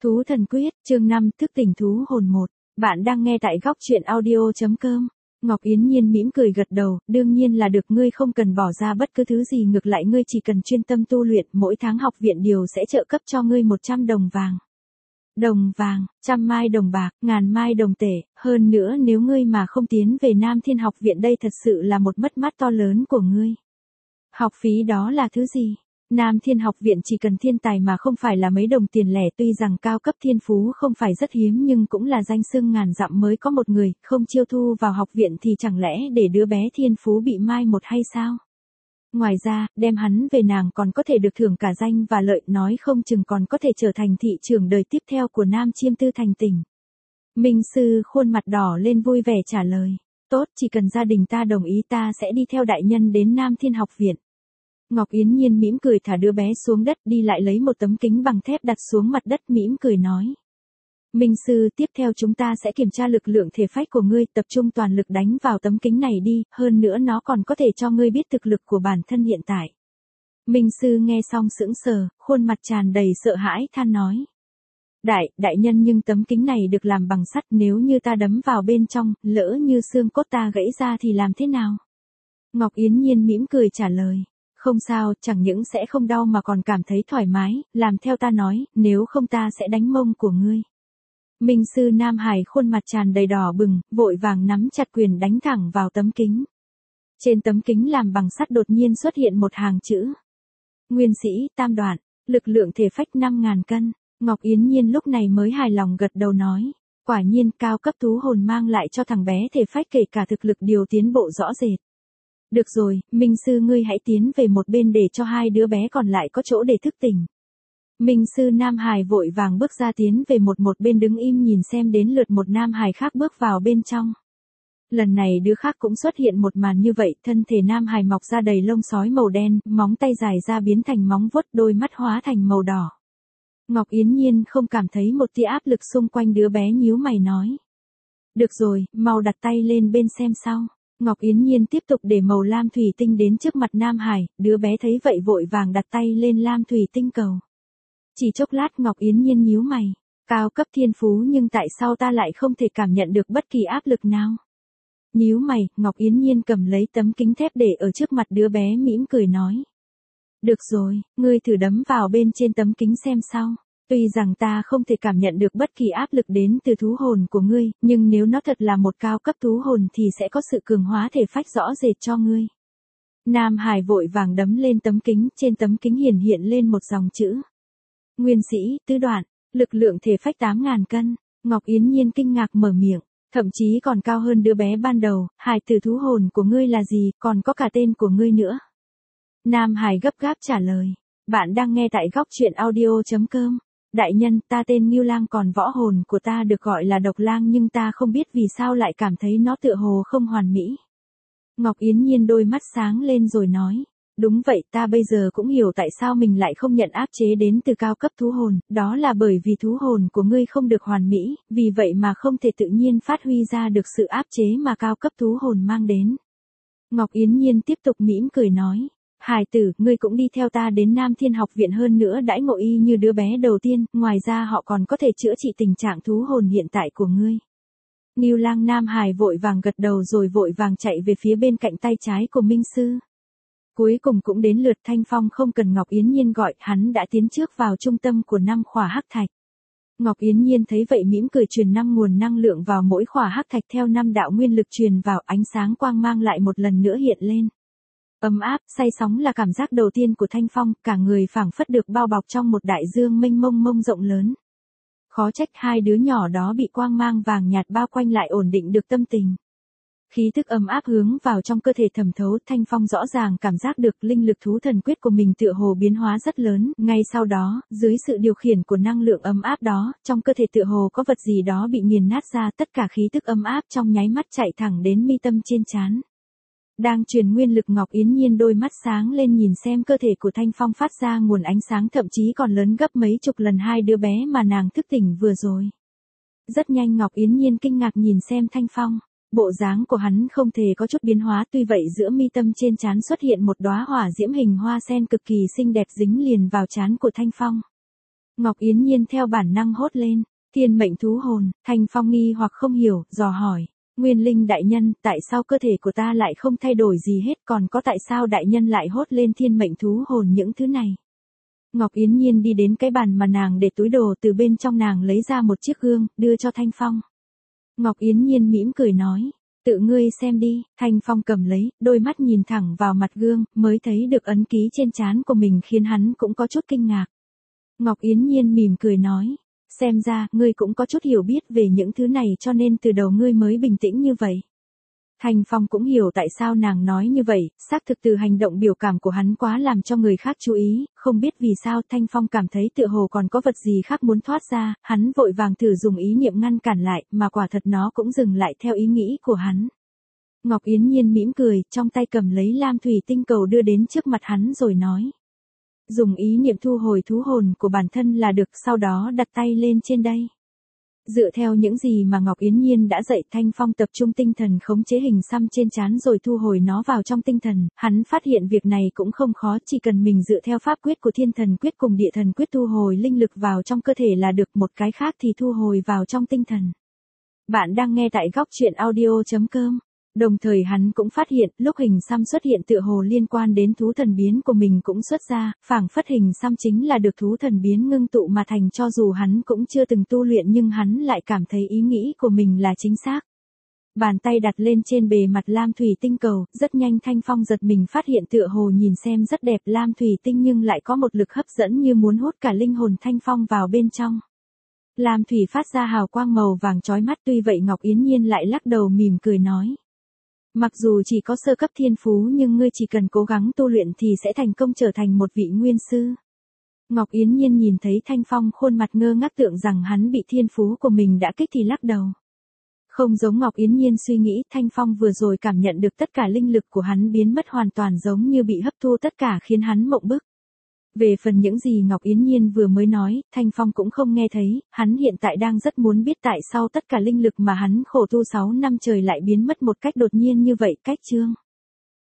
Thú thần quyết, chương 5, thức tỉnh thú hồn 1. Bạn đang nghe tại góc truyện audio.com. Ngọc Yến Nhiên mỉm cười gật đầu, đương nhiên là được, ngươi không cần bỏ ra bất cứ thứ gì, ngược lại ngươi chỉ cần chuyên tâm tu luyện, mỗi tháng học viện điều sẽ trợ cấp cho ngươi 100 đồng vàng. Đồng vàng, 100 mai đồng bạc, 1000 mai đồng tệ, hơn nữa nếu ngươi mà không tiến về Nam Thiên học viện đây thật sự là một mất mát to lớn của ngươi. Học phí đó là thứ gì? Nam Thiên học viện chỉ cần thiên tài mà không phải là mấy đồng tiền lẻ, tuy rằng cao cấp thiên phú không phải rất hiếm nhưng cũng là danh xưng ngàn dặm mới có một người, không chiêu thu vào học viện thì chẳng lẽ để đứa bé thiên phú bị mai một hay sao? Ngoài ra, đem hắn về nàng còn có thể được thưởng cả danh và lợi, nói không chừng còn có thể trở thành thị trưởng đời tiếp theo của Nam Chiêm Tư Thành tỉnh. Minh sư khuôn mặt đỏ lên vui vẻ trả lời, tốt, chỉ cần gia đình ta đồng ý ta sẽ đi theo đại nhân đến Nam Thiên học viện. Ngọc Yến Nhiên mỉm cười thả đứa bé xuống đất, đi lại lấy một tấm kính bằng thép đặt xuống mặt đất, mỉm cười nói. Minh sư, tiếp theo chúng ta sẽ kiểm tra lực lượng thể phách của ngươi, tập trung toàn lực đánh vào tấm kính này đi, hơn nữa nó còn có thể cho ngươi biết thực lực của bản thân hiện tại. Minh sư nghe xong sững sờ, khuôn mặt tràn đầy sợ hãi than nói. Đại nhân, nhưng tấm kính này được làm bằng sắt, nếu như ta đấm vào bên trong, lỡ như xương cốt ta gãy ra thì làm thế nào? Ngọc Yến Nhiên mỉm cười trả lời. Không sao, chẳng những sẽ không đau mà còn cảm thấy thoải mái, làm theo ta nói, nếu không ta sẽ đánh mông của ngươi. Minh sư Nam Hải khuôn mặt tràn đầy đỏ bừng, vội vàng nắm chặt quyền đánh thẳng vào tấm kính. Trên tấm kính làm bằng sắt đột nhiên xuất hiện một hàng chữ. Nguyên sĩ, tam đoạn, lực lượng thể phách 5.000 cân. Ngọc Yến Nhiên lúc này mới hài lòng gật đầu nói. Quả nhiên cao cấp thú hồn mang lại cho thằng bé thể phách kể cả thực lực điều tiến bộ rõ rệt. Được rồi, Minh sư ngươi hãy tiến về một bên để cho hai đứa bé còn lại có chỗ để thức tỉnh. Minh sư Nam Hải vội vàng bước ra tiến về một bên đứng im nhìn xem đến lượt một Nam Hải khác bước vào bên trong. Lần này đứa khác cũng xuất hiện một màn như vậy, thân thể Nam Hải mọc ra đầy lông sói màu đen, móng tay dài ra biến thành móng vuốt, đôi mắt hóa thành màu đỏ. Ngọc Yến Nhiên không cảm thấy một tia áp lực xung quanh, đứa bé nhíu mày nói. Được rồi, mau đặt tay lên bên xem sau. Ngọc Yến Nhiên tiếp tục để màu lam thủy tinh đến trước mặt Nam Hải, đứa bé thấy vậy vội vàng đặt tay lên lam thủy tinh cầu. Chỉ chốc lát Ngọc Yến Nhiên nhíu mày, cao cấp thiên phú nhưng tại sao ta lại không thể cảm nhận được bất kỳ áp lực nào? Nhíu mày, Ngọc Yến Nhiên cầm lấy tấm kính thép để ở trước mặt đứa bé mỉm cười nói. Được rồi, ngươi thử đấm vào bên trên tấm kính xem sao. Tuy rằng ta không thể cảm nhận được bất kỳ áp lực đến từ thú hồn của ngươi, nhưng nếu nó thật là một cao cấp thú hồn thì sẽ có sự cường hóa thể phách rõ rệt cho ngươi. Nam Hải vội vàng đấm lên tấm kính, trên tấm kính hiện lên một dòng chữ. Nguyên sĩ, tứ đoạn, lực lượng thể phách 8.000 cân. Ngọc Yến Nhiên kinh ngạc mở miệng, thậm chí còn cao hơn đứa bé ban đầu, Hải tử, thú hồn của ngươi là gì, còn có cả tên của ngươi nữa. Nam Hải gấp gáp trả lời, bạn đang nghe tại góc truyện audio.com. Đại nhân, ta tên Ngưu Lang, còn võ hồn của ta được gọi là Độc Lang, nhưng ta không biết vì sao lại cảm thấy nó tựa hồ không hoàn mỹ. Ngọc Yến Nhiên đôi mắt sáng lên rồi nói, đúng vậy, ta bây giờ cũng hiểu tại sao mình lại không nhận áp chế đến từ cao cấp thú hồn, đó là bởi vì thú hồn của ngươi không được hoàn mỹ, vì vậy mà không thể tự nhiên phát huy ra được sự áp chế mà cao cấp thú hồn mang đến. Ngọc Yến Nhiên tiếp tục mỉm cười nói. Hải tử, ngươi cũng đi theo ta đến Nam Thiên học viện, hơn nữa đãi ngộ y như đứa bé đầu tiên, ngoài ra họ còn có thể chữa trị tình trạng thú hồn hiện tại của ngươi. Ngưu Lang Nam Hải vội vàng gật đầu rồi vội vàng chạy về phía bên cạnh tay trái của Minh sư. Cuối cùng cũng đến lượt Thanh Phong, không cần Ngọc Yến Nhiên gọi, hắn đã tiến trước vào trung tâm của 5 khỏa hắc thạch. Ngọc Yến Nhiên thấy vậy mỉm cười truyền 5 nguồn năng lượng vào mỗi khỏa hắc thạch, theo 5 đạo nguyên lực truyền vào, ánh sáng quang mang lại một lần nữa hiện lên. Ấm áp, say sóng là cảm giác đầu tiên của Thanh Phong, cả người phảng phất được bao bọc trong một đại dương mênh mông rộng lớn. Khó trách hai đứa nhỏ đó bị quang mang vàng nhạt bao quanh lại ổn định được tâm tình. Khí thức ấm áp hướng vào trong cơ thể thẩm thấu, Thanh Phong rõ ràng cảm giác được linh lực thú thần quyết của mình tựa hồ biến hóa rất lớn, ngay sau đó, dưới sự điều khiển của năng lượng ấm áp đó, trong cơ thể tựa hồ có vật gì đó bị nghiền nát ra, tất cả khí thức ấm áp trong nháy mắt chạy thẳng đến mi tâm trên trán. Đang truyền nguyên lực, Ngọc Yến Nhiên đôi mắt sáng lên nhìn xem cơ thể của Thanh Phong phát ra nguồn ánh sáng thậm chí còn lớn gấp mấy chục lần hai đứa bé mà nàng thức tỉnh vừa rồi. Rất nhanh Ngọc Yến Nhiên kinh ngạc nhìn xem Thanh Phong, bộ dáng của hắn không thể có chút biến hóa, tuy vậy giữa mi tâm trên trán xuất hiện một đóa hỏa diễm hình hoa sen cực kỳ xinh đẹp dính liền vào trán của Thanh Phong. Ngọc Yến Nhiên theo bản năng hốt lên, thiên mệnh thú hồn, Thanh Phong nghi hoặc không hiểu, dò hỏi. Nguyên Linh đại nhân, tại sao cơ thể của ta lại không thay đổi gì hết, còn có tại sao đại nhân lại hốt lên thiên mệnh thú hồn những thứ này? Ngọc Yến Nhiên đi đến cái bàn mà nàng để túi đồ, từ bên trong nàng lấy ra một chiếc gương, đưa cho Thanh Phong. Ngọc Yến Nhiên mỉm cười nói, tự ngươi xem đi. Thanh Phong cầm lấy, đôi mắt nhìn thẳng vào mặt gương, mới thấy được ấn ký trên trán của mình khiến hắn cũng có chút kinh ngạc. Ngọc Yến Nhiên mỉm cười nói, xem ra, ngươi cũng có chút hiểu biết về những thứ này cho nên từ đầu ngươi mới bình tĩnh như vậy. Thanh Phong cũng hiểu tại sao nàng nói như vậy, xác thực từ hành động biểu cảm của hắn quá làm cho người khác chú ý, không biết vì sao Thanh Phong cảm thấy tựa hồ còn có vật gì khác muốn thoát ra, hắn vội vàng thử dùng ý niệm ngăn cản lại, mà quả thật nó cũng dừng lại theo ý nghĩ của hắn. Ngọc Yến Nhiên mỉm cười, trong tay cầm lấy lam thủy tinh cầu đưa đến trước mặt hắn rồi nói. Dùng ý niệm thu hồi thú hồn của bản thân là được, sau đó đặt tay lên trên đây. Dựa theo những gì mà Ngọc Yến Nhiên đã dạy, Thanh Phong tập trung tinh thần khống chế hình xăm trên trán rồi thu hồi nó vào trong tinh thần, hắn phát hiện việc này cũng không khó, chỉ cần mình dựa theo pháp quyết của Thiên Thần Quyết cùng Địa Thần Quyết thu hồi linh lực vào trong cơ thể là được, một cái khác thì thu hồi vào trong tinh thần. Bạn đang nghe tại góc truyện audio.com. Đồng thời hắn cũng phát hiện, lúc hình xăm xuất hiện tựa hồ liên quan đến thú thần biến của mình cũng xuất ra, phảng phất hình xăm chính là được thú thần biến ngưng tụ mà thành, cho dù hắn cũng chưa từng tu luyện nhưng hắn lại cảm thấy ý nghĩ của mình là chính xác. Bàn tay đặt lên trên bề mặt lam thủy tinh cầu, rất nhanh Thanh Phong giật mình phát hiện tựa hồ nhìn xem rất đẹp lam thủy tinh nhưng lại có một lực hấp dẫn như muốn hút cả linh hồn Thanh Phong vào bên trong. Lam thủy phát ra hào quang màu vàng chói mắt, tuy vậy Ngọc Yến Nhiên lại lắc đầu mỉm cười nói. Mặc dù chỉ có sơ cấp thiên phú nhưng ngươi chỉ cần cố gắng tu luyện thì sẽ thành công trở thành một vị nguyên sư. Ngọc Yến Nhiên nhìn thấy Thanh Phong khuôn mặt ngơ ngác tưởng rằng hắn bị thiên phú của mình đã kích thì lắc đầu. Không giống Ngọc Yến Nhiên suy nghĩ, Thanh Phong vừa rồi cảm nhận được tất cả linh lực của hắn biến mất hoàn toàn giống như bị hấp thu tất cả khiến hắn mộng bức. Về phần những gì Ngọc Yến Nhiên vừa mới nói, Thanh Phong cũng không nghe thấy, hắn hiện tại đang rất muốn biết tại sao tất cả linh lực mà hắn khổ tu 6 năm trời lại biến mất một cách đột nhiên như vậy. Cách chương